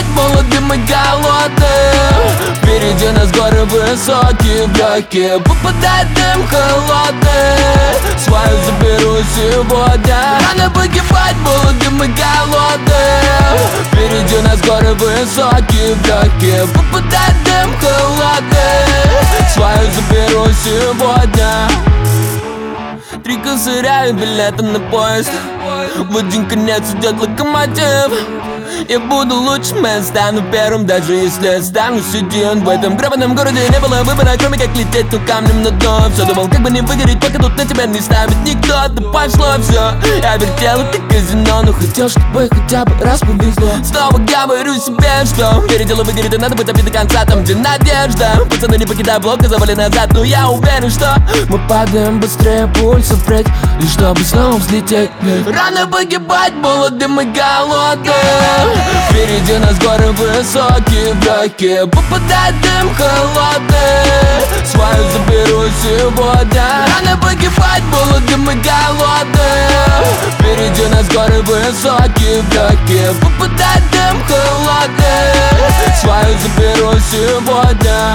молодым и голодным. Впереди нас горы высокие, в легкие попадает дым холодный. Свою заберу сегодня. Рано погибать молодым и голодным. Впереди нас горы высокие, в легкие попадает дым холодный. Свою заберу сегодня. 3 косаря и билеты на поезд. В один конец идет локомотив. Я буду лучшим, я стану первым, даже если останусь один. В этом гребаном городе не было выбора, кроме как лететь, но камнем на дно. Все думал, как бы не выгореть, пока тут на тебя не ставит никто. Да пошло все, я вертел это казино, но хотел, чтобы хотя бы раз повезло. Снова говорю себе, что переделу выгорит, и надо быть обид до конца, там где надежда. Пацаны, не покидай блок, завали назад, но я уверен, что мы падаем быстрее пульса впредь, лишь чтобы снова взлететь. Рано погибать молодым и голодным. Впереди нас горы высокие, в легкие попадает дым холодный. Свою заберу сегодня. Рано погибать молодым и голодным. Впереди нас горы высокие, в легкие попадает дым холодный. Свою заберу сегодня.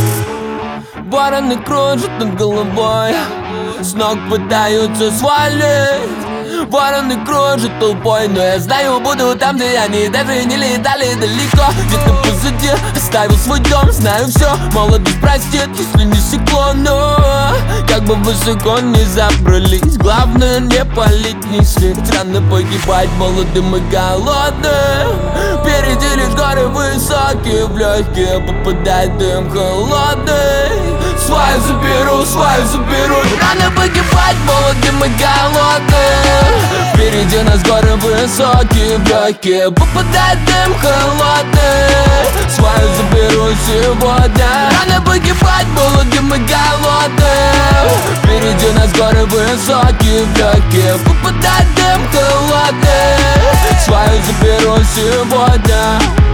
Вороны кружат над головой, с ног пытаются свалить. Вороны кружат толпой, но я знаю, буду там, где они даже не летали далеко. Где-то позади оставил свой дом, знаю все. Молодость простит, если не стекло, но как бы высоко не забрались, главное не палить, не слить. Рано погибать молодым и голодным. Впереди лишь горы высокие, в легкие попадает дым холодный. Свою заберу. Рано погибать молодым и голодным. Впереди нас горы высокие, в легкие попадает дым холодный. Свою заберу сегодня. Рано погибать молодым и голодным. Впереди нас горы высокие, в легкие попадает дым холодный. Свою заберу сегодня.